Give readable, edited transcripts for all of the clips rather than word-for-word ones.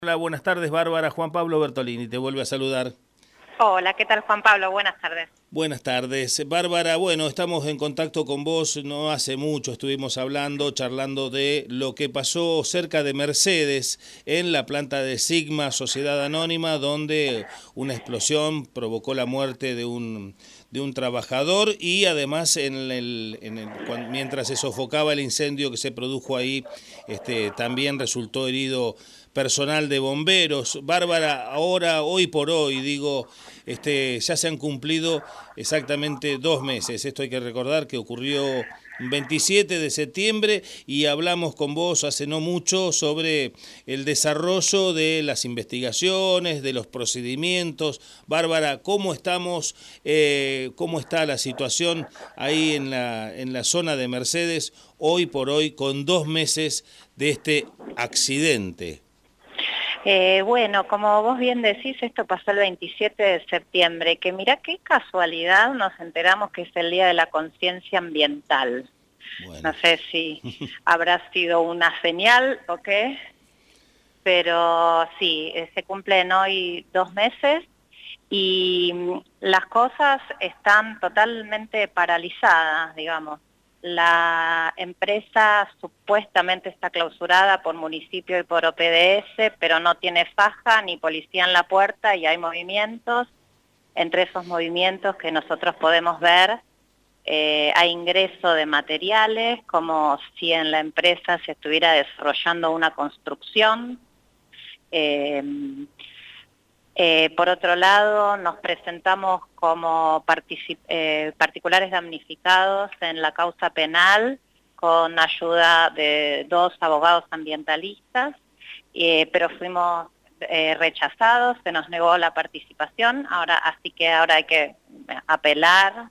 Hola, buenas tardes, Bárbara. Juan Pablo Bertolini te vuelve a saludar. Hola, ¿qué tal Juan Pablo? Buenas tardes. Buenas tardes. Bárbara, bueno, estamos en contacto con vos, no hace mucho estuvimos hablando, charlando de lo que pasó cerca de Mercedes, en la planta de Sigma, Sociedad Anónima, donde una explosión provocó la muerte de un trabajador y además mientras se sofocaba el incendio que se produjo ahí, también resultó herido personal de bomberos. Bárbara, ahora, hoy por hoy, digo, ya se han cumplido exactamente 2 meses. Esto hay que recordar que ocurrió un 27 de septiembre y hablamos con vos hace no mucho sobre el desarrollo de las investigaciones, de los procedimientos. Bárbara, ¿cómo estamos? ¿Cómo está la situación ahí en la zona de Mercedes hoy por hoy con 2 meses de este accidente? Bueno, como vos bien decís, esto pasó el 27 de septiembre, que mirá qué casualidad nos enteramos que es el Día de la Conciencia Ambiental. No Bueno. sé si habrá sido una señal o qué, pero sí, se cumplen hoy 2 meses y las cosas están totalmente paralizadas, digamos. La empresa supuestamente está clausurada por municipio y por OPDS, pero no tiene faja ni policía en la puerta y hay movimientos. Entre esos movimientos que nosotros podemos ver, hay ingreso de materiales, como si en la empresa se estuviera desarrollando una construcción. Eh, por otro lado, nos presentamos como particulares damnificados en la causa penal con ayuda de 2 abogados ambientalistas, pero fuimos rechazados, se nos negó la participación, así que ahora hay que apelar.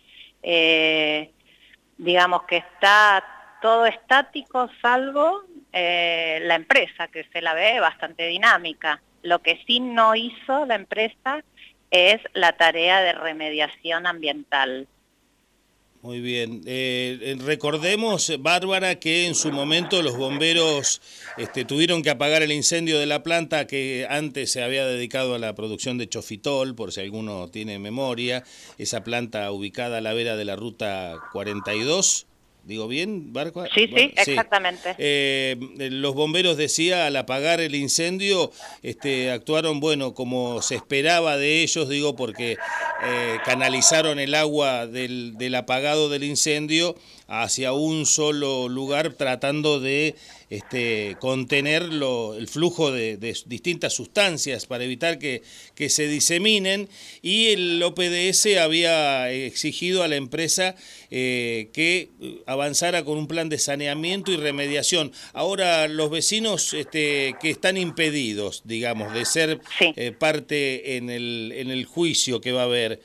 Digamos que está todo estático salvo la empresa, que se la ve bastante dinámica. Lo que sí no hizo la empresa es la tarea de remediación ambiental. Muy bien. Recordemos, Bárbara, que en su momento los bomberos tuvieron que apagar el incendio de la planta que antes se había dedicado a la producción de chofitol, por si alguno tiene memoria, esa planta ubicada a la vera de la ruta 42. ¿Digo bien, Bárbara? Sí, sí, Sí. exactamente. Los bomberos, decía, al apagar el incendio, actuaron, bueno, como se esperaba de ellos, digo, porque canalizaron el agua del apagado del incendio hacia un solo lugar, tratando de contener el flujo de distintas sustancias para evitar que se diseminen, y el OPDS había exigido a la empresa que avanzara con un plan de saneamiento y remediación. Ahora los vecinos que están impedidos, digamos, de ser Sí. parte en el juicio que va a haber,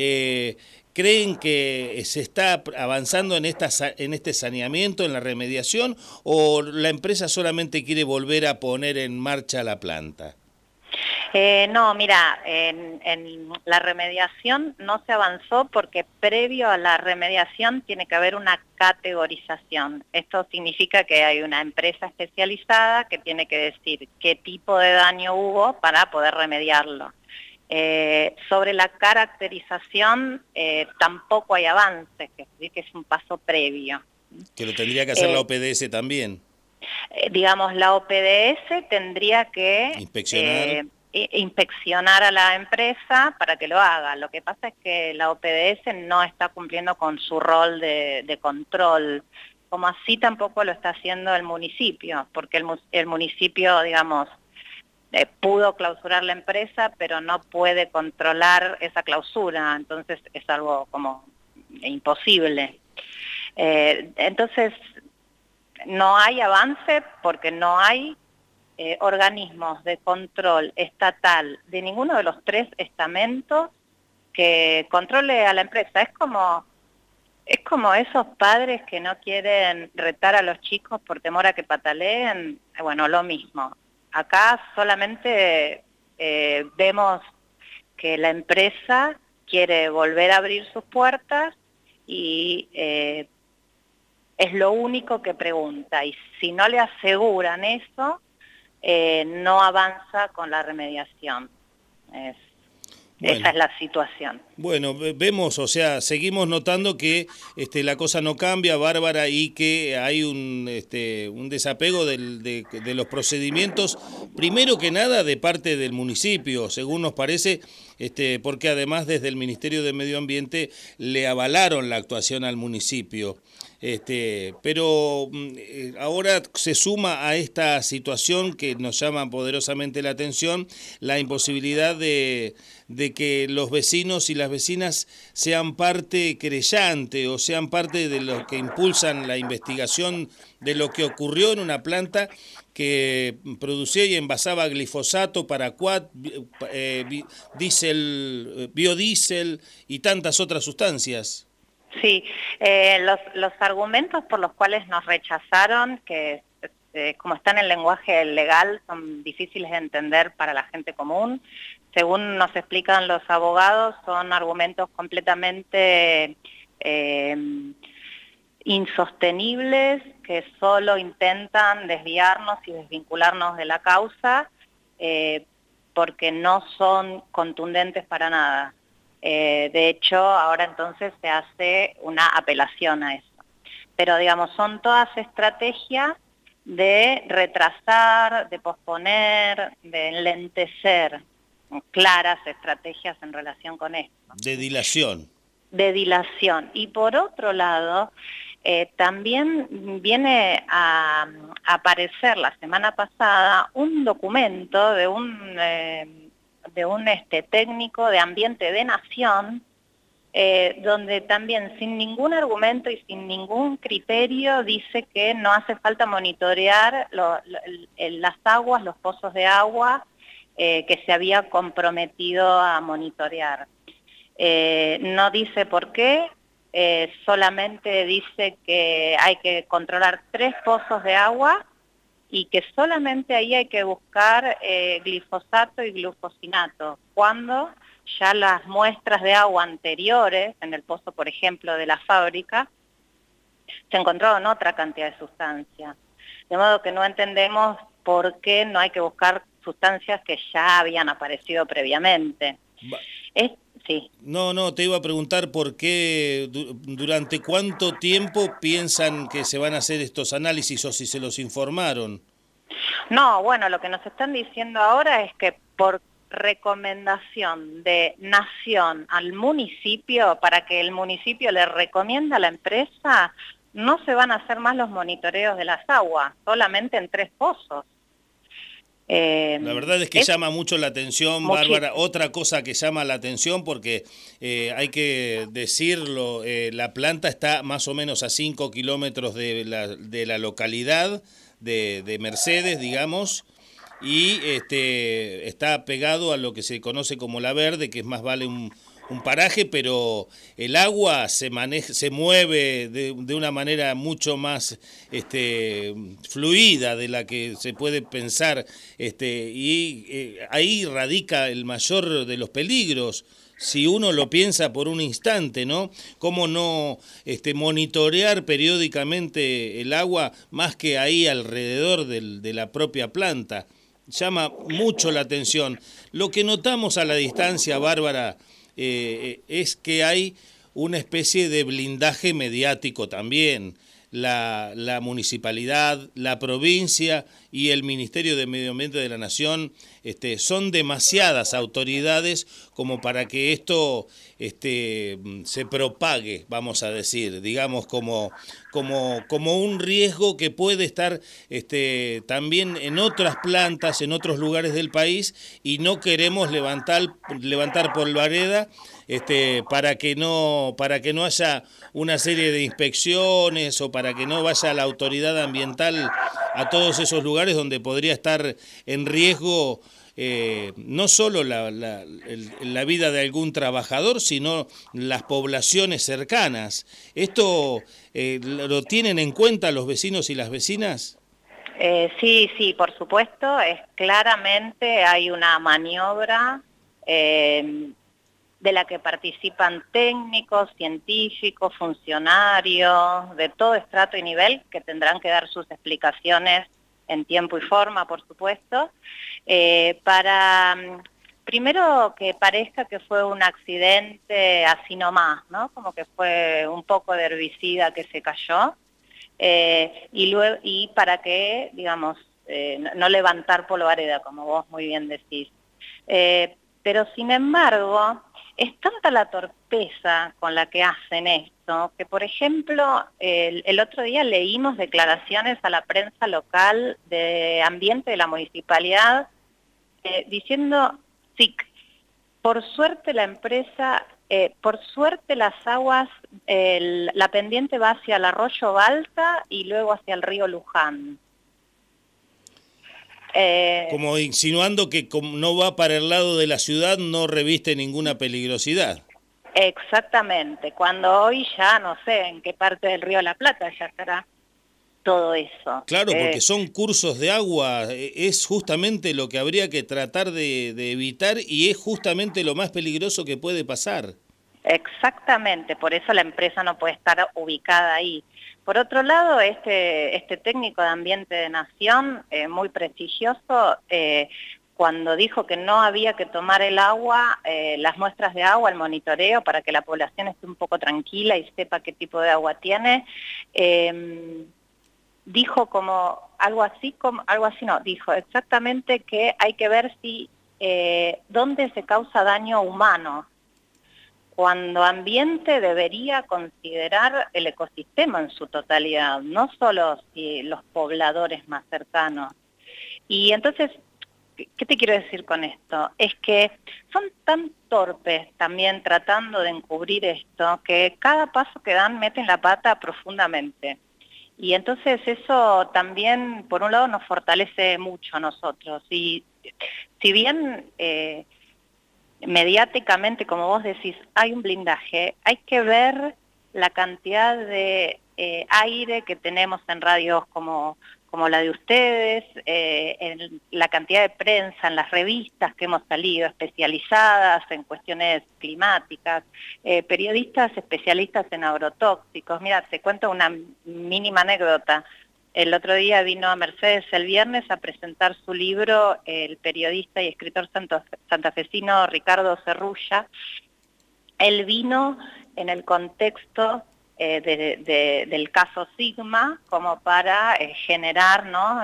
¿creen que se está avanzando en este saneamiento, en la remediación, o la empresa solamente quiere volver a poner en marcha la planta? No, mira, en la remediación no se avanzó porque previo a la remediación tiene que haber una categorización. Esto significa que hay una empresa especializada que tiene que decir qué tipo de daño hubo para poder remediarlo. Sobre la caracterización tampoco hay avances, que es un paso previo. Que lo tendría que hacer la Eh, OPDS también. digamos, la OPDS tendría que Inspeccionar. inspeccionar a la empresa para que lo haga. Lo que pasa es que la OPDS no está cumpliendo con su rol de control, como así tampoco lo está haciendo el municipio, porque el municipio, digamos, pudo clausurar la empresa, pero no puede controlar esa clausura, entonces es algo como imposible. Entonces, no hay avance porque no hay organismos de control estatal de ninguno de los 3 estamentos que controle a la empresa. Es como esos padres que no quieren retar a los chicos por temor a que pataleen. Bueno, lo mismo. Acá solamente vemos que la empresa quiere volver a abrir sus puertas y es lo único que pregunta. Y si no le aseguran eso, no avanza con la remediación. Bueno. Esa es la situación. Bueno, vemos, o sea, seguimos notando que la cosa no cambia, Bárbara, y que hay un desapego de los procedimientos, primero que nada de parte del municipio, según nos parece, porque además desde el Ministerio de Medio Ambiente le avalaron la actuación al municipio. Pero ahora se suma a esta situación que nos llama poderosamente la atención, la imposibilidad de que los vecinos y las vecinas sean parte querellante o sean parte de los que impulsan la investigación de lo que ocurrió en una planta que producía y envasaba glifosato, paraquat, biodiesel y tantas otras sustancias. Sí, los argumentos por los cuales nos rechazaron, que como está en el lenguaje legal, son difíciles de entender para la gente común. Según nos explican los abogados, son argumentos completamente insostenibles, que solo intentan desviarnos y desvincularnos de la causa, porque no son contundentes para nada. De hecho, ahora entonces se hace una apelación a eso. Pero digamos, son todas estrategias de retrasar, de posponer, de enlentecer, claras estrategias en relación con esto. De dilación. De dilación. Y por otro lado, también viene a aparecer la semana pasada un documento de un técnico de ambiente de Nación, donde también sin ningún argumento y sin ningún criterio dice que no hace falta monitorear las aguas, los pozos de agua que se había comprometido a monitorear. No dice por qué, solamente dice que hay que controlar 3 pozos de agua y que solamente ahí hay que buscar glifosato y glufosinato, cuando ya las muestras de agua anteriores, en el pozo, por ejemplo, de la fábrica, se encontraron otra cantidad de sustancias. De modo que no entendemos por qué no hay que buscar sustancias que ya habían aparecido previamente. Sí. No, te iba a preguntar por qué, durante cuánto tiempo piensan que se van a hacer estos análisis o si se los informaron. No, bueno, lo que nos están diciendo ahora es que por recomendación de Nación al municipio, para que el municipio le recomienda a la empresa, no se van a hacer más los monitoreos de las aguas, solamente en 3 pozos. La verdad es que llama mucho la atención, Bárbara. Otra cosa que llama la atención, porque hay que decirlo, la planta está más o menos a 5 kilómetros de la localidad de Mercedes, digamos, y está pegado a lo que se conoce como La Verde, que es más vale un paraje, pero el agua se mueve de una manera mucho más fluida de la que se puede pensar, y ahí radica el mayor de los peligros. Si uno lo piensa por un instante, ¿no? ¿Cómo no monitorear periódicamente el agua más que ahí alrededor de la propia planta? Llama mucho la atención. Lo que notamos a la distancia, Bárbara, es que hay una especie de blindaje mediático también. La municipalidad, la provincia y el Ministerio de Medio Ambiente de la Nación son demasiadas autoridades como para que esto se propague, vamos a decir, digamos como un riesgo que puede estar también en otras plantas, en otros lugares del país, y no queremos levantar polvareda para que no haya una serie de inspecciones o para que no vaya la autoridad ambiental a todos esos lugares donde podría estar en riesgo no solo la vida de algún trabajador, sino las poblaciones cercanas. ¿Esto lo tienen en cuenta los vecinos y las vecinas? Sí, por supuesto. Claramente hay una maniobra de la que participan técnicos, científicos, funcionarios, de todo estrato y nivel, que tendrán que dar sus explicaciones en tiempo y forma, por supuesto, para primero que parezca que fue un accidente así nomás, ¿no? Como que fue un poco de herbicida que se cayó, y para que, digamos, no levantar polvareda, como vos muy bien decís. Pero sin embargo, es tanta la torpeza con la que hacen esto, que por ejemplo, el otro día leímos declaraciones a la prensa local de ambiente de la municipalidad diciendo, sí, por suerte la empresa, por suerte las aguas, la pendiente va hacia el arroyo Balta y luego hacia el río Luján. Como insinuando que como no va para el lado de la ciudad, no reviste ninguna peligrosidad. Exactamente, cuando hoy ya no sé en qué parte del río de la Plata ya estará todo eso. Claro, porque son cursos de agua, es justamente lo que habría que tratar de evitar y es justamente lo más peligroso que puede pasar. Exactamente, por eso la empresa no puede estar ubicada ahí. Por otro lado, este técnico de ambiente de Nación, muy prestigioso, cuando dijo que no había que tomar el agua, las muestras de agua, el monitoreo, para que la población esté un poco tranquila y sepa qué tipo de agua tiene, dijo como algo así no, dijo exactamente que hay que ver si dónde se causa daño humano, cuando ambiente debería considerar el ecosistema en su totalidad, no solo los pobladores más cercanos. Y entonces, ¿qué te quiero decir con esto? Es que son tan torpes también tratando de encubrir esto, que cada paso que dan meten la pata profundamente. Y entonces eso también, por un lado, nos fortalece mucho a nosotros. Y si bien mediáticamente, como vos decís, hay un blindaje, hay que ver la cantidad de aire que tenemos en radios como la de ustedes, en la cantidad de prensa, en las revistas que hemos salido especializadas en cuestiones climáticas, periodistas especialistas en agrotóxicos. Mira, te cuento una mínima anécdota. El otro día vino a Mercedes el viernes a presentar su libro el periodista y escritor santafesino Ricardo Cerrulla. Él vino en el contexto del caso Sigma como para generar, ¿no?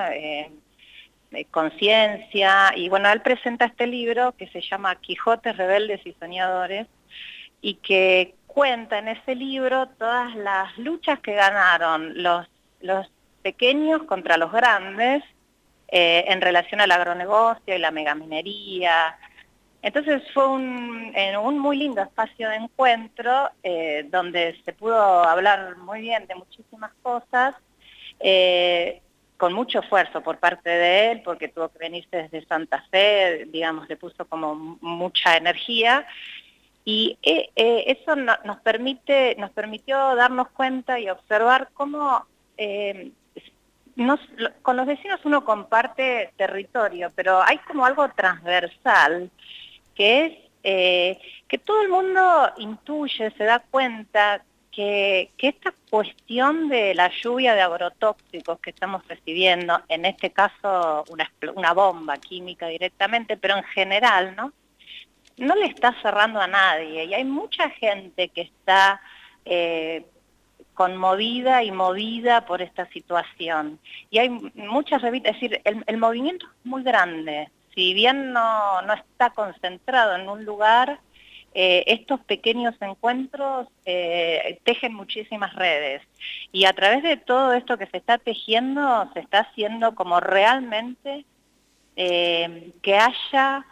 Conciencia, y bueno, él presenta este libro que se llama Quijotes, Rebeldes y Soñadores, y que cuenta en ese libro todas las luchas que ganaron los pequeños contra los grandes en relación al agronegocio y la megaminería. Entonces fue un muy lindo espacio de encuentro donde se pudo hablar muy bien de muchísimas cosas, con mucho esfuerzo por parte de él, porque tuvo que venirse desde Santa Fe, digamos, le puso como mucha energía, y eso nos permitió darnos cuenta y observar cómo con los vecinos uno comparte territorio, pero hay como algo transversal, que es que todo el mundo intuye, se da cuenta que esta cuestión de la lluvia de agrotóxicos que estamos recibiendo, en este caso una bomba química directamente, pero en general, no le está cerrando a nadie, y hay mucha gente que está conmovida y movida por esta situación. Y hay muchas revistas, es decir, el movimiento es muy grande. Si bien no está concentrado en un lugar, estos pequeños encuentros tejen muchísimas redes. Y a través de todo esto que se está tejiendo, se está haciendo como realmente que haya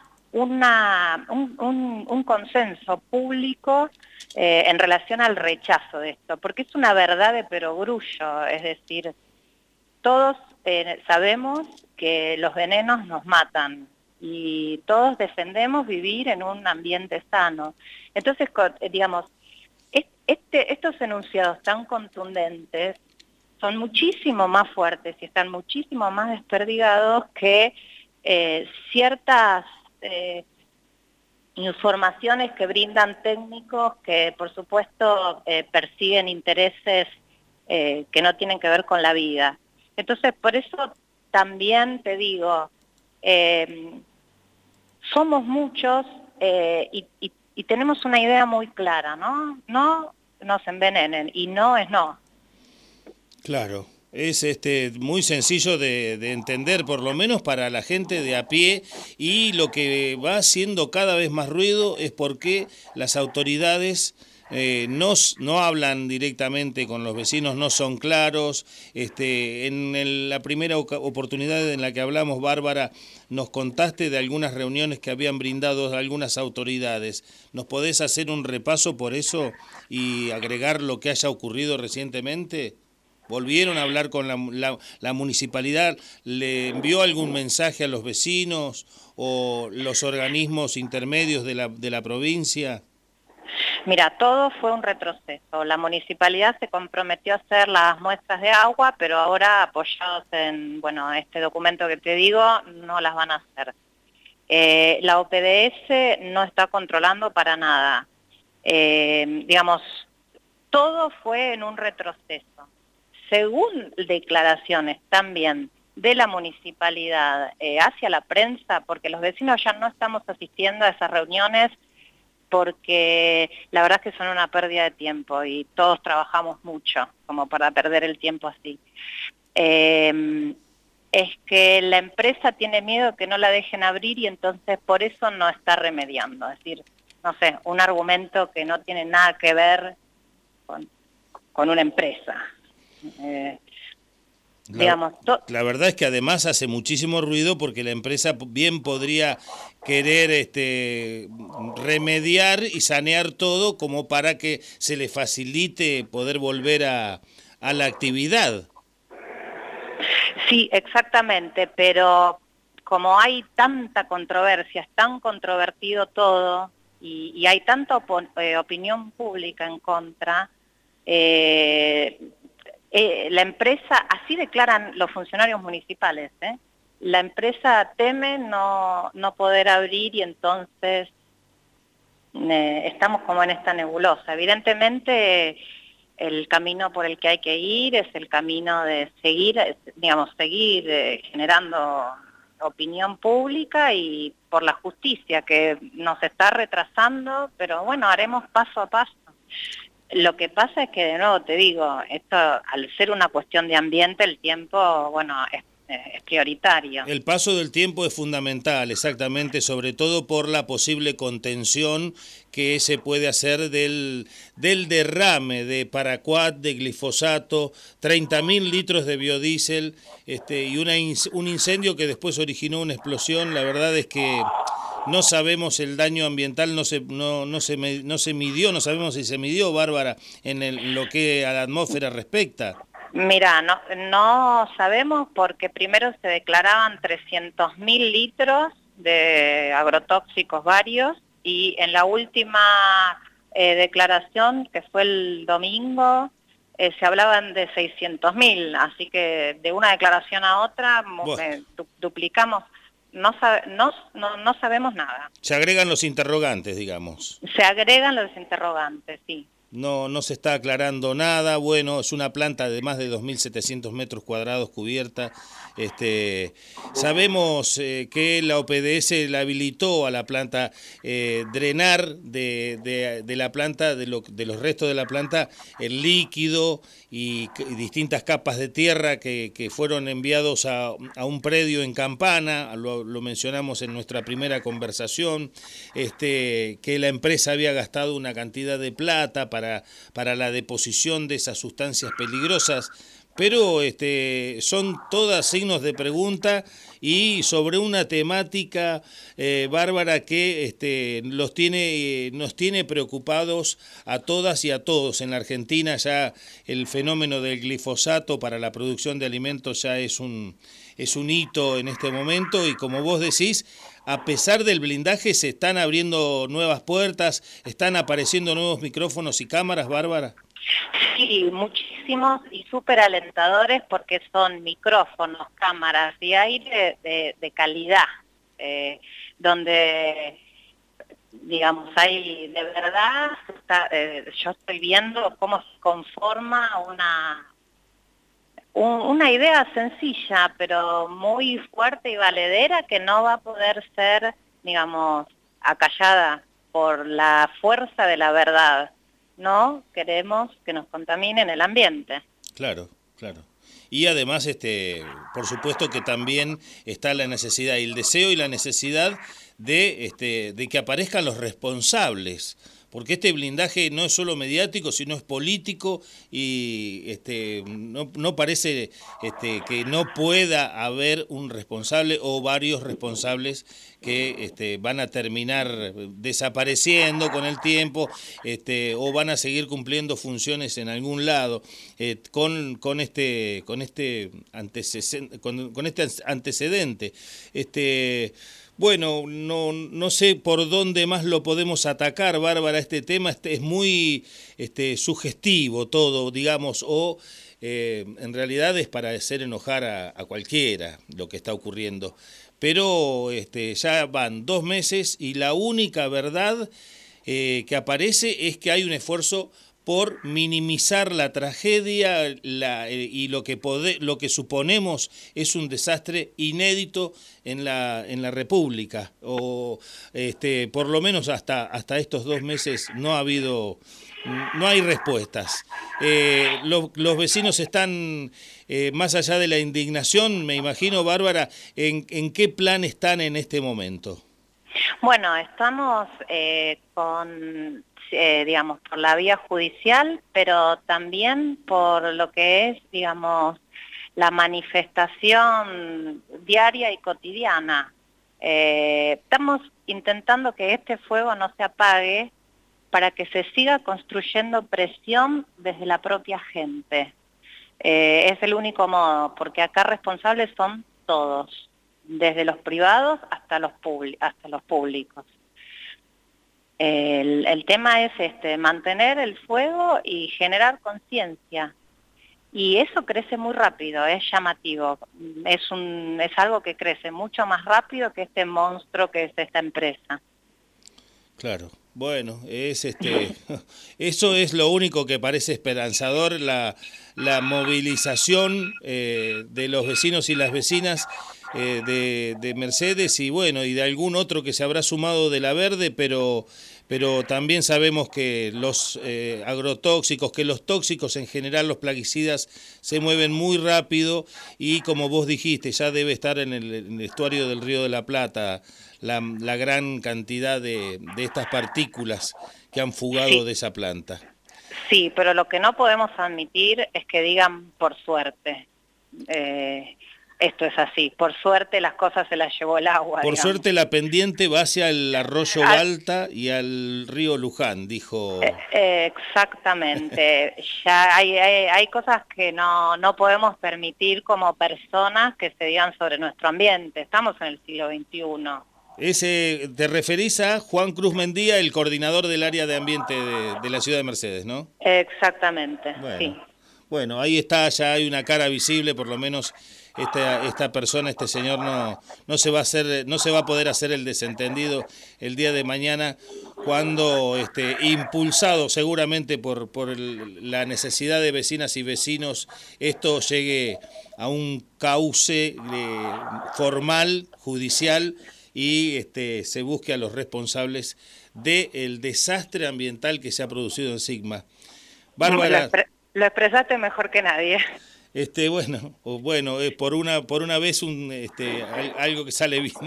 un consenso público en relación al rechazo de esto, porque es una verdad de perogrullo, es decir, todos sabemos que los venenos nos matan y todos defendemos vivir en un ambiente sano. Entonces, digamos, estos enunciados tan contundentes son muchísimo más fuertes y están muchísimo más desperdigados que ciertas informaciones que brindan técnicos que, por supuesto, persiguen intereses que no tienen que ver con la vida. Entonces, por eso también te digo, somos muchos y tenemos una idea muy clara, ¿no? No nos envenenen, y no es no. Claro, es muy sencillo de entender, por lo menos para la gente de a pie, y lo que va haciendo cada vez más ruido es porque las autoridades no hablan directamente con los vecinos, no son claros. La primera oportunidad en la que hablamos, Bárbara, nos contaste de algunas reuniones que habían brindado algunas autoridades. ¿Nos podés hacer un repaso por eso y agregar lo que haya ocurrido recientemente? ¿Volvieron a hablar con la municipalidad? ¿Le envió algún mensaje a los vecinos o los organismos intermedios de la provincia? Mira, todo fue un retroceso. La municipalidad se comprometió a hacer las muestras de agua, pero ahora, apoyados en, bueno, este documento que te digo, no las van a hacer. La OPDS no está controlando para nada. Digamos, todo fue en un retroceso. Según declaraciones también de la municipalidad hacia la prensa, porque los vecinos ya no estamos asistiendo a esas reuniones porque la verdad es que son una pérdida de tiempo y todos trabajamos mucho como para perder el tiempo así. Es que la empresa tiene miedo que no la dejen abrir y entonces por eso no está remediando. Es decir, no sé, un argumento que no tiene nada que ver con una empresa. La verdad es que además hace muchísimo ruido porque la empresa bien podría querer remediar y sanear todo como para que se le facilite poder volver a la actividad. Sí, exactamente, pero como hay tanta controversia, es tan controvertido todo y hay tanta opinión pública en contra, la empresa, así declaran los funcionarios municipales, la empresa teme no poder abrir y entonces estamos como en esta nebulosa. Evidentemente el camino por el que hay que ir es el camino de seguir generando opinión pública y por la justicia que nos está retrasando, pero bueno, haremos paso a paso. Lo que pasa es que, de nuevo te digo, esto al ser una cuestión de ambiente, el tiempo, bueno, es prioritario. El paso del tiempo es fundamental, exactamente, sobre todo por la posible contención que se puede hacer del derrame de paraquat, de glifosato, 30.000 litros de biodiesel y un incendio que después originó una explosión. La verdad es que no sabemos el daño ambiental, no se midió, no sabemos si se midió, Bárbara, en lo que a la atmósfera respecta. Mira, no sabemos porque primero se declaraban 300.000 litros de agrotóxicos varios y en la última declaración, que fue el domingo, se hablaban de 600.000, así que de una declaración a otra duplicamos. No sabemos nada. Se agregan los interrogantes, digamos. Se agregan los interrogantes, sí. No se está aclarando nada. Bueno, es una planta de más de 2.700 metros cuadrados cubierta. Sabemos que la OPDS le habilitó a la planta drenar de la planta, de los restos de la planta, el líquido y distintas capas de tierra que fueron enviados a un predio en Campana. Lo mencionamos en nuestra primera conversación, que la empresa había gastado una cantidad de plata para la deposición de esas sustancias peligrosas, pero son todas signos de pregunta y sobre una temática, Bárbara, que nos tiene preocupados a todas y a todos. En la Argentina ya el fenómeno del glifosato para la producción de alimentos ya es un hito en este momento y, como vos decís, a pesar del blindaje se están abriendo nuevas puertas, están apareciendo nuevos micrófonos y cámaras, Bárbara. Sí, muchísimos y súper alentadores porque son micrófonos, cámaras y aire de calidad, donde, digamos, hay de verdad, yo estoy viendo cómo se conforma una idea sencilla, pero muy fuerte y valedera, que no va a poder ser, digamos, acallada por la fuerza de la verdad. No queremos que nos contaminen el ambiente. Claro, claro. Y además, por supuesto que también está la necesidad y el deseo y la necesidad de que aparezcan los responsables, porque este blindaje no es solo mediático, sino es político y no parece que no pueda haber un responsable o varios responsables que van a terminar desapareciendo con el tiempo o van a seguir cumpliendo funciones en algún lado con este antecedente. Bueno, no sé por dónde más lo podemos atacar, Bárbara, este tema. Es muy sugestivo todo, digamos, o en realidad es para hacer enojar a cualquiera lo que está ocurriendo. Pero ya van 2 meses y la única verdad que aparece es que hay un esfuerzo por minimizar la tragedia y lo que suponemos es un desastre inédito en la República, o por lo menos hasta estos 2 meses no hay respuestas. Los vecinos están, más allá de la indignación, me imagino, Bárbara, ¿en qué plan están en este momento? Bueno, estamos digamos, por la vía judicial, pero también por lo que es, digamos, la manifestación diaria y cotidiana. Estamos intentando que este fuego no se apague para que se siga construyendo presión desde la propia gente. Es el único modo, porque acá responsables son todos, desde los privados hasta los públicos. El tema es mantener el fuego y generar conciencia. Y eso crece muy rápido, es llamativo. Es algo que crece mucho más rápido que este monstruo que es esta empresa. Claro. Bueno, eso es lo único que parece esperanzador, la movilización de los vecinos y las vecinas de Mercedes y bueno, y de algún otro que se habrá sumado de La Verde, pero también sabemos que los agrotóxicos, que los tóxicos en general, los plaguicidas, se mueven muy rápido y como vos dijiste, ya debe estar en el estuario del Río de la Plata la gran cantidad de estas partículas que han fugado de esa planta. Sí, pero lo que no podemos admitir es que digan por suerte. Esto es así, por suerte las cosas se las llevó el agua. Por suerte la pendiente va hacia el arroyo Balta y al río Luján, dijo. Exactamente, ya hay cosas que no podemos permitir como personas que se digan sobre nuestro ambiente, estamos en el siglo XXI. Te referís a Juan Cruz Mendía, el coordinador del área de ambiente de la ciudad de Mercedes, ¿no? Exactamente, bueno, sí. Bueno, ahí está, ya hay una cara visible, por lo menos esta persona, este señor no se va a poder hacer el desentendido el día de mañana cuando impulsado seguramente por la necesidad de vecinas y vecinos, esto llegue a un cauce formal, judicial, y se busque a los responsables del desastre ambiental que se ha producido en Sigma. Bárbara, lo expresaste mejor que nadie. Bueno, por una vez algo que sale bien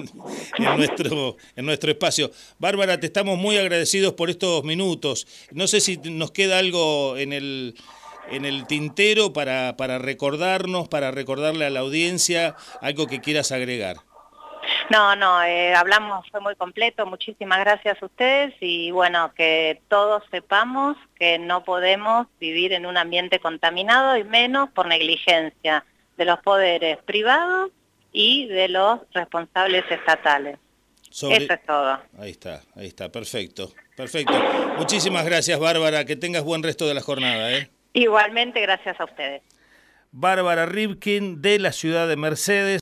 en nuestro espacio. Bárbara, te estamos muy agradecidos por estos minutos. No sé si nos queda algo en el tintero para recordarnos, para recordarle a la audiencia, algo que quieras agregar. No, hablamos, fue muy completo, muchísimas gracias a ustedes y bueno, que todos sepamos que no podemos vivir en un ambiente contaminado y menos por negligencia de los poderes privados y de los responsables estatales. Eso es todo. Ahí está, perfecto. Muchísimas gracias, Bárbara, que tengas buen resto de la jornada. Igualmente, gracias a ustedes. Bárbara Rivkin, de la ciudad de Mercedes.